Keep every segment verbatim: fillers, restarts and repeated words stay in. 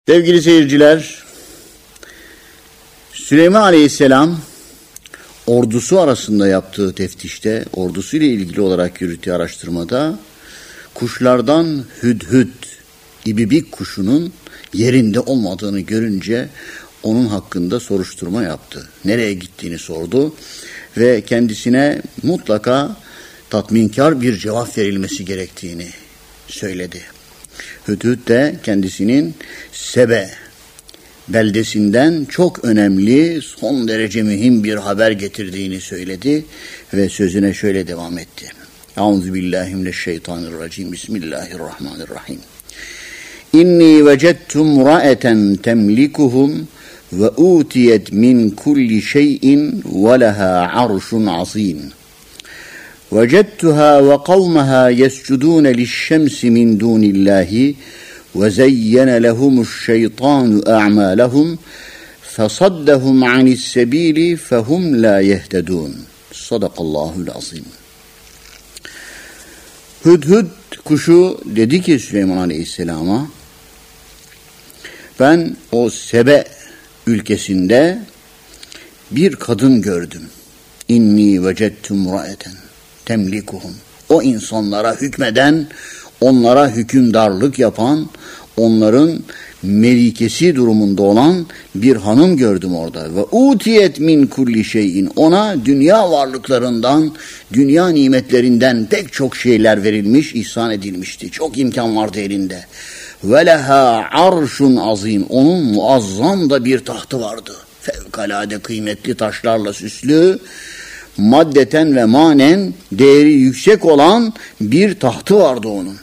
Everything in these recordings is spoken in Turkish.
Sevgili seyirciler, Süleyman Aleyhisselam ordusu arasında yaptığı teftişte, ordusuyla ilgili olarak yürüttüğü araştırmada kuşlardan hüdhüd, ibibik kuşunun yerinde olmadığını görünce onun hakkında soruşturma yaptı. Nereye gittiğini sordu ve kendisine mutlaka tatminkar bir cevap verilmesi gerektiğini söyledi. Hüdhüd de kendisinin Sebe beldesinden çok önemli, son derece mühim bir haber getirdiğini söyledi ve sözüne şöyle devam etti. Euzubillahimineşşeytanirracim. Bismillahirrahmanirrahim. İnni vecedtum ra'eten temlikuhum ve utiyet min kulli şeyin ve leha arşun azim. وجدتها وقومها يسجدون للشمس من دون الله وزين لهم الشيطان أعمالهم فصدهم عن السبيل فهم لا يهتدون. صدق الله العظيم. Hüdhüd kuşu dedi ki Süleyman Aleyhisselam'a, ben o Sebe ülkesinde bir kadın gördüm. İnni vecedtum ra'eten temlikuhum. O insanlara hükmeden, onlara hükümdarlık yapan, onların melikesi durumunda olan bir hanım gördüm orada. Ve utiyet min kulli şeyin. Ona dünya varlıklarından, dünya nimetlerinden pek çok şeyler verilmiş, ihsan edilmişti. Çok imkan vardı elinde. Ve leha arşun azim. Onun muazzam da bir tahtı vardı. Fevkalade kıymetli taşlarla süslü, maddeten ve manen değeri yüksek olan bir tahtı vardı onun.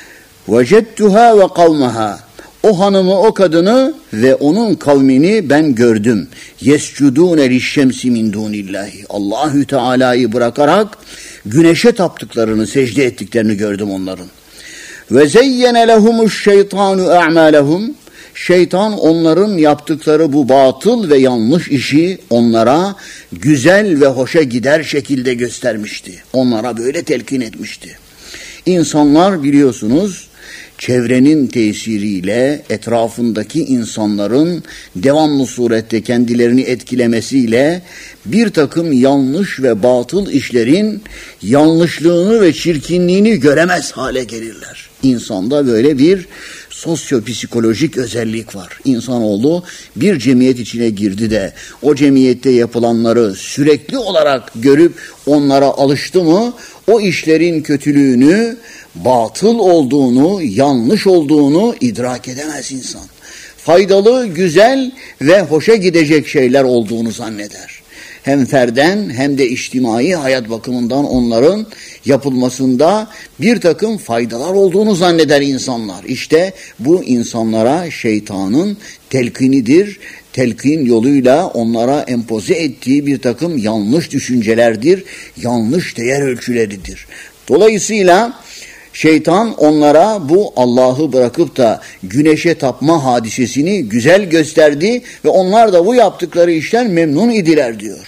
Vecedtuha ve kavmaha. O hanımı, o kadını ve onun kavmini ben gördüm. Yescudûne lişşemsi min dûnillahi. Allahü Teala'yı bırakarak güneşe taptıklarını, secde ettiklerini gördüm onların. Ve zeyyene lehumuş şeytanu a'malehum. Şeytan onların yaptıkları bu batıl ve yanlış işi onlara güzel ve hoşa gider şekilde göstermişti. Onlara böyle telkin etmişti. İnsanlar biliyorsunuz çevrenin tesiriyle, etrafındaki insanların devamlı surette kendilerini etkilemesiyle bir takım yanlış ve batıl işlerin yanlışlığını ve çirkinliğini göremez hale gelirler. İnsanda böyle bir sosyopsikolojik özellik var. İnsanoğlu bir cemiyet içine girdi de o cemiyette yapılanları sürekli olarak görüp onlara alıştı mı o işlerin kötülüğünü, batıl olduğunu, yanlış olduğunu idrak edemez insan. Faydalı, güzel ve hoşa gidecek şeyler olduğunu zanneder. Hem ferden hem de içtimai hayat bakımından onların yapılmasında bir takım faydalar olduğunu zanneder insanlar. İşte bu insanlara şeytanın telkinidir. Telkin yoluyla onlara empoze ettiği bir takım yanlış düşüncelerdir, yanlış değer ölçüleridir. Dolayısıyla şeytan onlara bu Allah'ı bırakıp da güneşe tapma hadisesini güzel gösterdi ve onlar da bu yaptıkları işten memnun idiler diyor.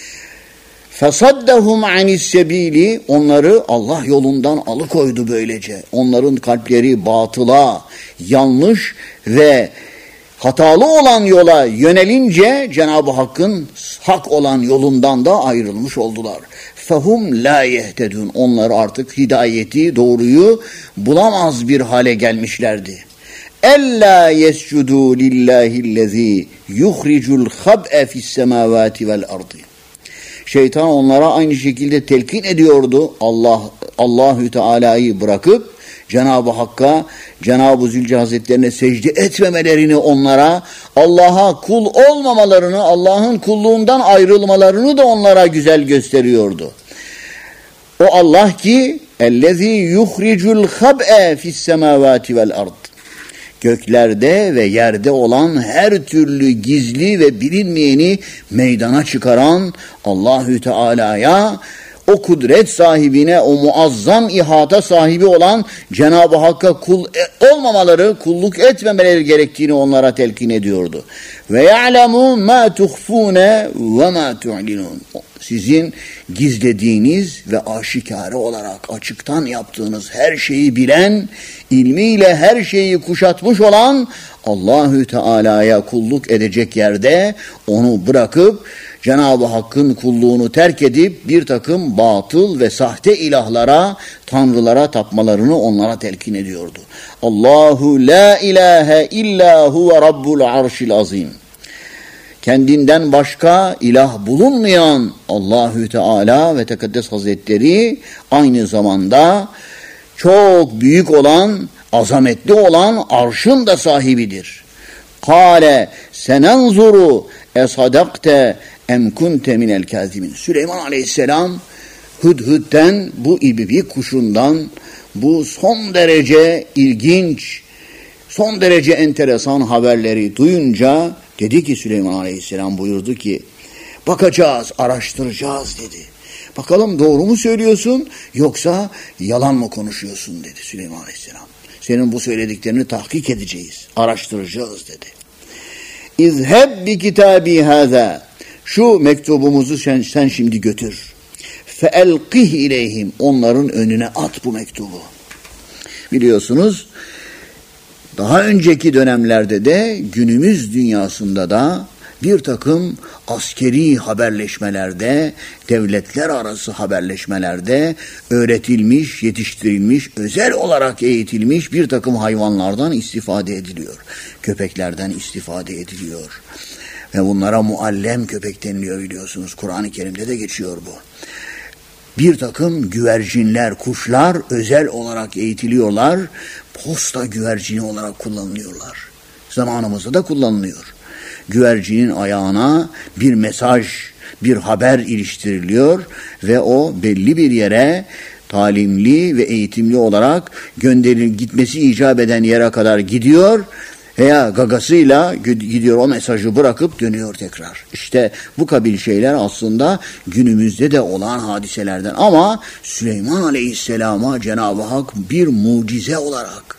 فَصَدَّهُمْ عَنِ السَّب۪يلِ. Onları Allah yolundan alıkoydu böylece. Onların kalpleri batıla, yanlış ve hatalı olan yola yönelince Cenab-ı Hakk'ın hak olan yolundan da ayrılmış oldular. فَهُمْ لَا يَهْتَدُونَ. Onlar artık hidayeti, doğruyu bulamaz bir hale gelmişlerdi. اَلَّا يَسْجُدُوا لِلّٰهِ الَّذ۪ي يُخْرِجُ الْخَبْءَ فِي السَّمَاوَاتِ وَالْأَرْضِ. Şeytan onlara aynı şekilde telkin ediyordu. Allah Allahü Teala'yı bırakıp Cenab-ı Hakk'a, Cenab-ı Zülce Hazretlerine secde etmemelerini, onlara Allah'a kul olmamalarını, Allah'ın kulluğundan ayrılmalarını da onlara güzel gösteriyordu. O Allah ki ellezî yuhricul hab'e fissemâvâti vel ard. Göklerde ve yerde olan her türlü gizli ve bilinmeyeni meydana çıkaran Allahü Teala'ya, o kudret sahibine, o muazzam ihata sahibi olan Cenab-ı Hakk'a kul olmamaları, kulluk etmemeleri gerektiğini onlara telkin ediyordu. Ve ya'lemu ma tuhfune ve ma tu'linun. Sizin gizlediğiniz ve aşikare olarak açıktan yaptığınız her şeyi bilen, ilmiyle her şeyi kuşatmış olan Allahü Teala'ya kulluk edecek yerde onu bırakıp Cenab-ı Hakk'ın kulluğunu terk edip bir takım batıl ve sahte ilahlara, tanrılara tapmalarını onlara telkin ediyordu. Allahu la ilahe illa huve rabbul arşil azim. Kendinden başka ilah bulunmayan Allahü Teala ve Tekaddes Hazretleri aynı zamanda çok büyük olan, azametli olan arşın da sahibidir. Kâle senenzuru esadakte em kunte minel kâzimin. Süleyman Aleyhisselam Hüdhüd'den, bu ibibik kuşundan, bu son derece ilginç, son derece enteresan haberleri duyunca dedi ki Süleyman Aleyhisselam buyurdu ki bakacağız, araştıracağız dedi. Bakalım doğru mu söylüyorsun yoksa yalan mı konuşuyorsun dedi Süleyman Aleyhisselam. Senin bu söylediklerini tahkik edeceğiz, araştıracağız dedi. İzheb bi kitabi hâzâ. Şu mektubumuzu sen, sen şimdi götür. Feelqih ileyhim. Onların önüne at bu mektubu. Biliyorsunuz daha önceki dönemlerde de günümüz dünyasında da bir takım askeri haberleşmelerde, devletler arası haberleşmelerde öğretilmiş, yetiştirilmiş, özel olarak eğitilmiş bir takım hayvanlardan istifade ediliyor. Köpeklerden istifade ediliyor. Ve bunlara muallem köpek deniliyor biliyorsunuz. Kur'an-ı Kerim'de de geçiyor bu. Bir takım güvercinler, kuşlar özel olarak eğitiliyorlar. Posta güvercini olarak kullanılıyorlar. Zamanımızda da kullanılıyor. Güvercinin ayağına bir mesaj, bir haber iliştiriliyor ve o belli bir yere talimli ve eğitimli olarak gönderilip gitmesi icap eden yere kadar gidiyor veya gagasıyla gidiyor, o mesajı bırakıp dönüyor tekrar. İşte bu kabil şeyler aslında günümüzde de olan hadiselerden ama Süleyman Aleyhisselam'a Cenab-ı Hak bir mucize olarak,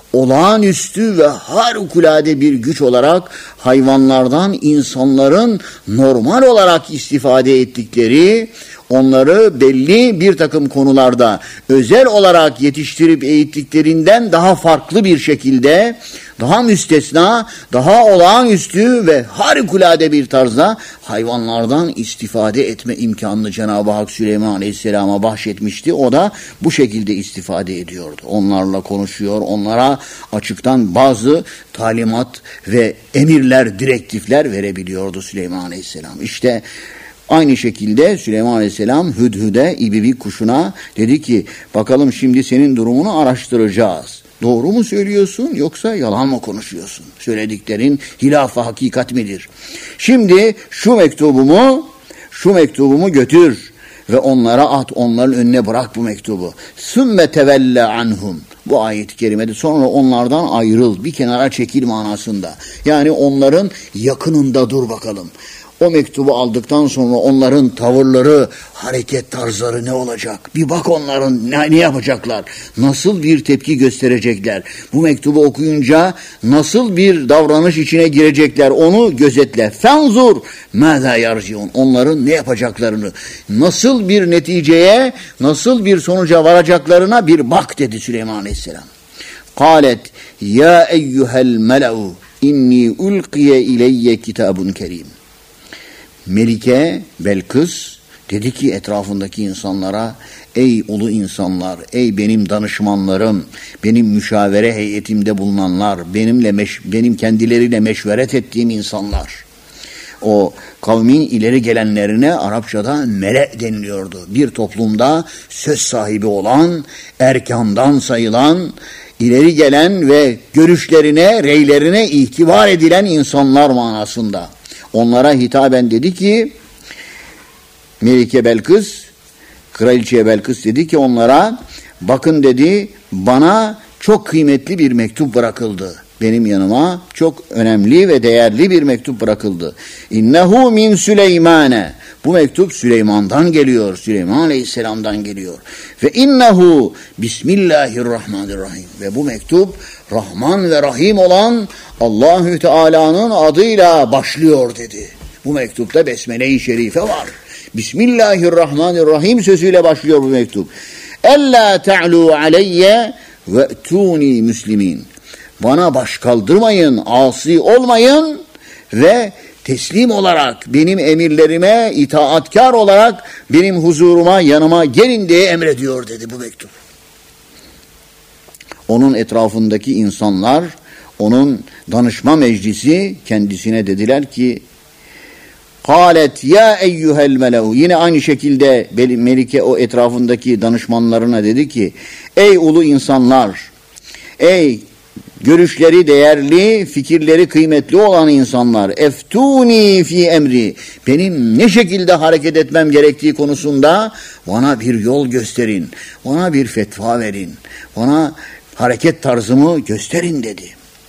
olağanüstü ve harikulade bir güç olarak hayvanlardan insanların normal olarak istifade ettikleri, onları belli bir takım konularda özel olarak yetiştirip eğittiklerinden daha farklı bir şekilde, daha müstesna, daha olağanüstü ve harikulade bir tarzda hayvanlardan istifade etme imkanını Cenab-ı Hak Süleyman Aleyhisselam'a bahşetmişti. O da bu şekilde istifade ediyordu. Onlarla konuşuyor, onlara açıktan bazı talimat ve emirler, direktifler verebiliyordu Süleyman Aleyhisselam. İşte aynı şekilde Süleyman Aleyhisselam Hüdhüd'e, ibibik kuşuna dedi ki bakalım şimdi senin durumunu araştıracağız. Doğru mu söylüyorsun yoksa yalan mı konuşuyorsun? Söylediklerin hilaf-ı hakikat midir? Şimdi şu mektubumu, şu mektubumu götür ve onlara at, onların önüne bırak bu mektubu. Sümme tevelle anhum. Bu ayet-i kerimede sonra onlardan ayrıl, bir kenara çekil manasında. Yani onların yakınında dur bakalım. O mektubu aldıktan sonra onların tavırları, hareket tarzları ne olacak? Bir bak onların ne, ne yapacaklar? Nasıl bir tepki gösterecekler? Bu mektubu okuyunca nasıl bir davranış içine girecekler? Onu gözetle. Fenzur mâzâ yarciun. Onların ne yapacaklarını, nasıl bir neticeye, nasıl bir sonuca varacaklarına bir bak dedi Süleyman Aleyhisselam. Kâlet ya eyyuhel mele'u inni ulkiye ileyye kitabun kerim. Melike Belkıs dedi ki etrafındaki insanlara, ey ulu insanlar, ey benim danışmanlarım, benim müşavere heyetimde bulunanlar, benimle meş, benim kendileriyle meşveret ettiğim insanlar. O kavmin ileri gelenlerine Arapçada mele deniliyordu. Bir toplumda söz sahibi olan, erkandan sayılan, ileri gelen ve görüşlerine, reylerine itibar edilen insanlar manasında. Onlara hitaben dedi ki, Melike Belkıs, Kraliçe Belkıs dedi ki onlara, bakın dedi, bana çok kıymetli bir mektup bırakıldı. Benim yanıma çok önemli ve değerli bir mektup bırakıldı. İnnehu min Süleymane. Bu mektup Süleyman'dan geliyor. Süleyman Aleyhisselam'dan geliyor. Ve innehu bismillahirrahmanirrahim. Ve bu mektup Rahman ve Rahim olan Allahü Teala'nın adıyla başlıyor dedi. Bu mektupta Besmele-i Şerife var. Bismillahirrahmanirrahim sözüyle başlıyor bu mektup. Ella ta'lu aleyye ve tuni müslimin. Bana baş kaldırmayın, asi olmayın ve teslim olarak benim emirlerime itaatkar olarak benim huzuruma, yanıma gelin diye emrediyor dedi bu mektup. Onun etrafındaki insanlar, onun danışma meclisi kendisine dediler ki Kâlet ya eyyuhel mele'u. Yine aynı şekilde Melike o etrafındaki danışmanlarına dedi ki ey ulu insanlar, ey görüşleri değerli, fikirleri kıymetli olan insanlar, eftuni fi emri, benim ne şekilde hareket etmem gerektiği konusunda bana bir yol gösterin, bana bir fetva verin, bana hareket tarzımı gösterin dedi.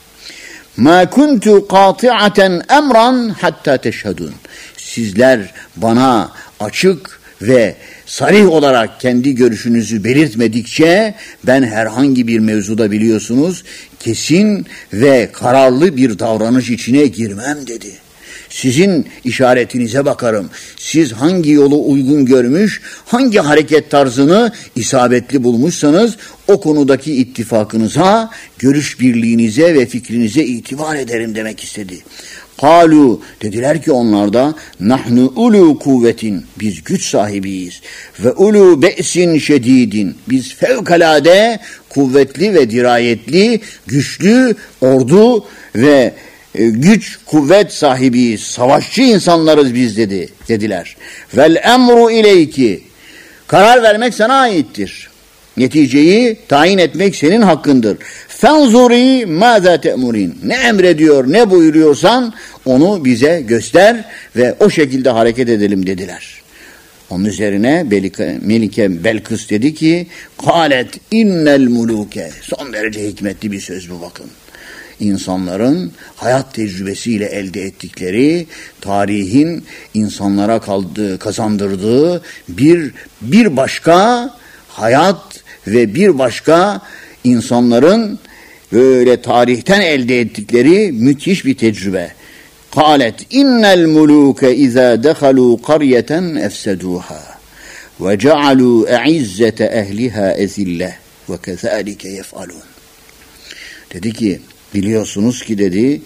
Ma kuntu qati'aten emran hatta teşhedun. Sizler bana açık ve sarih olarak kendi görüşünüzü belirtmedikçe ben herhangi bir mevzuda biliyorsunuz kesin ve kararlı bir davranış içine girmem dedi. Sizin işaretinize bakarım. Siz hangi yolu uygun görmüş, hangi hareket tarzını isabetli bulmuşsanız o konudaki ittifakınıza, görüş birliğinize ve fikrinize itibar ederim demek istedi. Kalu dediler ki onlar da nahnu ulu kuvvetin, biz güç sahibiyiz ve ulu be'sin şedidin, biz fevkalade kuvvetli ve dirayetli, güçlü ordu ve e, güç kuvvet sahibiyiz, savaşçı insanlarız biz dedi dediler. Vel emru ileyki, karar vermek sana aittir. Neticeyi tayin etmek senin hakkındır. Fenzuri mâzâ te'murin. Ne emrediyor, ne buyuruyorsan onu bize göster ve o şekilde hareket edelim dediler. Onun üzerine Melike, Melike Belkıs dedi ki kâlet innel mulûke. Son derece hikmetli bir söz bu bakın. İnsanların hayat tecrübesiyle elde ettikleri, tarihin insanlara kaldığı, kazandırdığı bir bir başka hayat ve bir başka insanların böyle tarihten elde ettikleri müthiş bir tecrübe. Kâlet innel mulûke izâ dehalû qaryeten efsedûhâ ve cealû e'izzete ehlihâ ezilleh ve kezâlike yef'alûn. Dedi ki biliyorsunuz ki dedi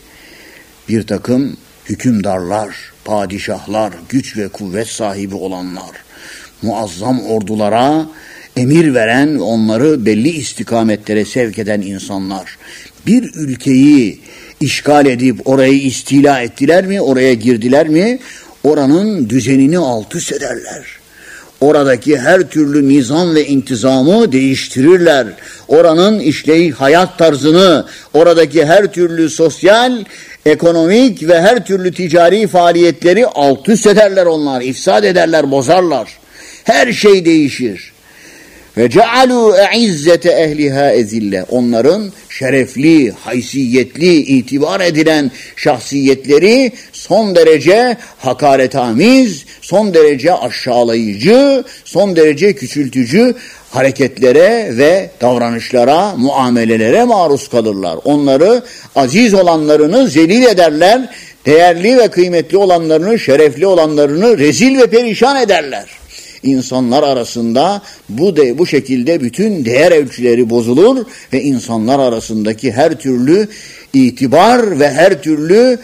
bir takım hükümdarlar, padişahlar, güç ve kuvvet sahibi olanlar, muazzam ordulara emir veren, onları belli istikametlere sevk eden insanlar bir ülkeyi işgal edip orayı istila ettiler mi, oraya girdiler mi, oranın düzenini alt üst ederler. Oradaki her türlü nizam ve intizamı değiştirirler. Oranın işleyiş hayat tarzını, oradaki her türlü sosyal, ekonomik ve her türlü ticari faaliyetleri alt üst ederler onlar, ifsad ederler, bozarlar. Her şey değişir. Ve cealû e'izzete ehliha ezille. Onların şerefli, haysiyetli, itibar edilen şahsiyetleri son derece hakaretamiz, son derece aşağılayıcı, son derece küçültücü hareketlere ve davranışlara, muamelelere maruz kalırlar. Onları aziz olanlarını zelil ederler, değerli ve kıymetli olanlarını, şerefli olanlarını rezil ve perişan ederler. İnsanlar arasında bu de bu şekilde bütün değer ölçüleri bozulur ve insanlar arasındaki her türlü itibar ve her türlü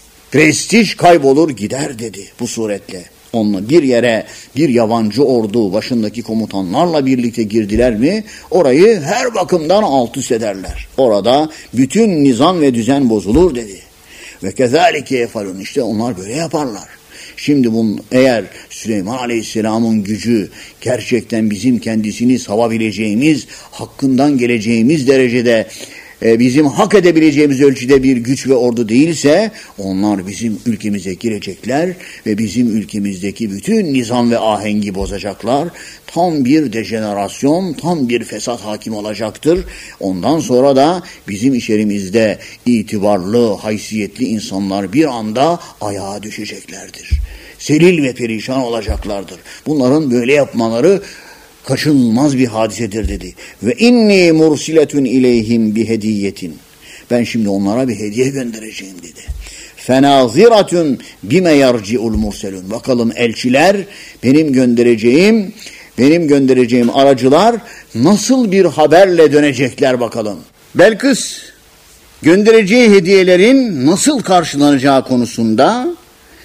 prestij kaybolur gider dedi bu suretle. Onunla bir yere bir yabancı ordu başındaki komutanlarla birlikte girdiler mi orayı her bakımdan alt üst ederler. Orada bütün nizam ve düzen bozulur dedi. Ve kezalike yefalun, işte onlar böyle yaparlar. Şimdi bunun, eğer Süleyman Aleyhisselam'ın gücü gerçekten bizim kendisini savabileceğimiz, hakkından geleceğimiz derecede, e, bizim hak edebileceğimiz ölçüde bir güç ve ordu değilse, onlar bizim ülkemize girecekler ve bizim ülkemizdeki bütün nizam ve ahengi bozacaklar. Tam bir dejenerasyon, tam bir fesat hakim olacaktır. Ondan sonra da bizim içerimizde itibarlı, haysiyetli insanlar bir anda ayağa düşeceklerdir. zelil ve perişan olacaklardır. Bunların böyle yapmaları kaçınılmaz bir hadisedir dedi. Ve inni mursiletun ileyhim bi hediyetin. Ben şimdi onlara bir hediye göndereceğim dedi. Fenaziratun bime yarci'ul murselun. Bakalım elçiler benim göndereceğim benim göndereceğim aracılar nasıl bir haberle dönecekler bakalım. Belkıs göndereceği hediyelerin nasıl karşılanacağı konusunda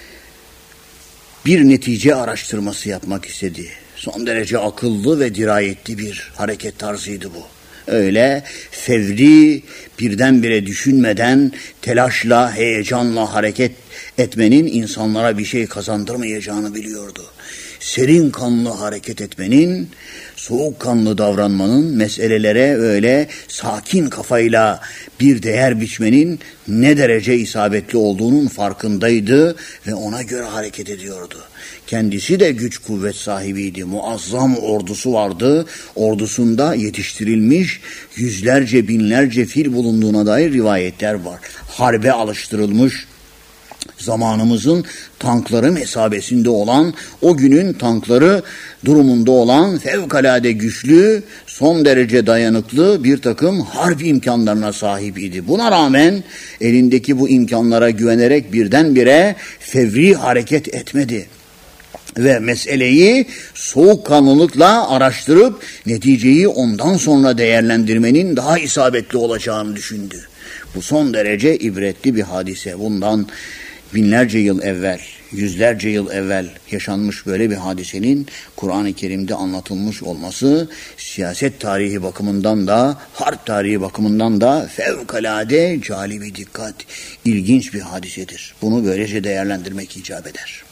bir netice araştırması yapmak istedi. Son derece akıllı ve dirayetli bir hareket tarzıydı bu. Öyle fevri, birdenbire düşünmeden, telaşla, heyecanla hareket etmenin insanlara bir şey kazandırmayacağını biliyordu. Serin kanlı hareket etmenin, soğukkanlı davranmanın, meselelere öyle sakin kafayla bir değer biçmenin ne derece isabetli olduğunun farkındaydı ve ona göre hareket ediyordu. Kendisi de güç kuvvet sahibiydi. Muazzam ordusu vardı. Ordusunda yetiştirilmiş yüzlerce binlerce fil bulunduğuna dair rivayetler var. Harbe alıştırılmış, zamanımızın tankları mesabesinde olan, o günün tankları durumunda olan fevkalade güçlü, son derece dayanıklı bir takım harp imkanlarına sahip idi. Buna rağmen elindeki bu imkanlara güvenerek birdenbire fevri hareket etmedi. Ve meseleyi soğukkanlılıkla araştırıp neticeyi ondan sonra değerlendirmenin daha isabetli olacağını düşündü. Bu son derece ibretli bir hadise. Bundan binlerce yıl evvel, yüzlerce yıl evvel yaşanmış böyle bir hadisenin Kur'an-ı Kerim'de anlatılmış olması siyaset tarihi bakımından da, harp tarihi bakımından da fevkalade calibi dikkat, ilginç bir hadisedir. Bunu böylece değerlendirmek icap eder.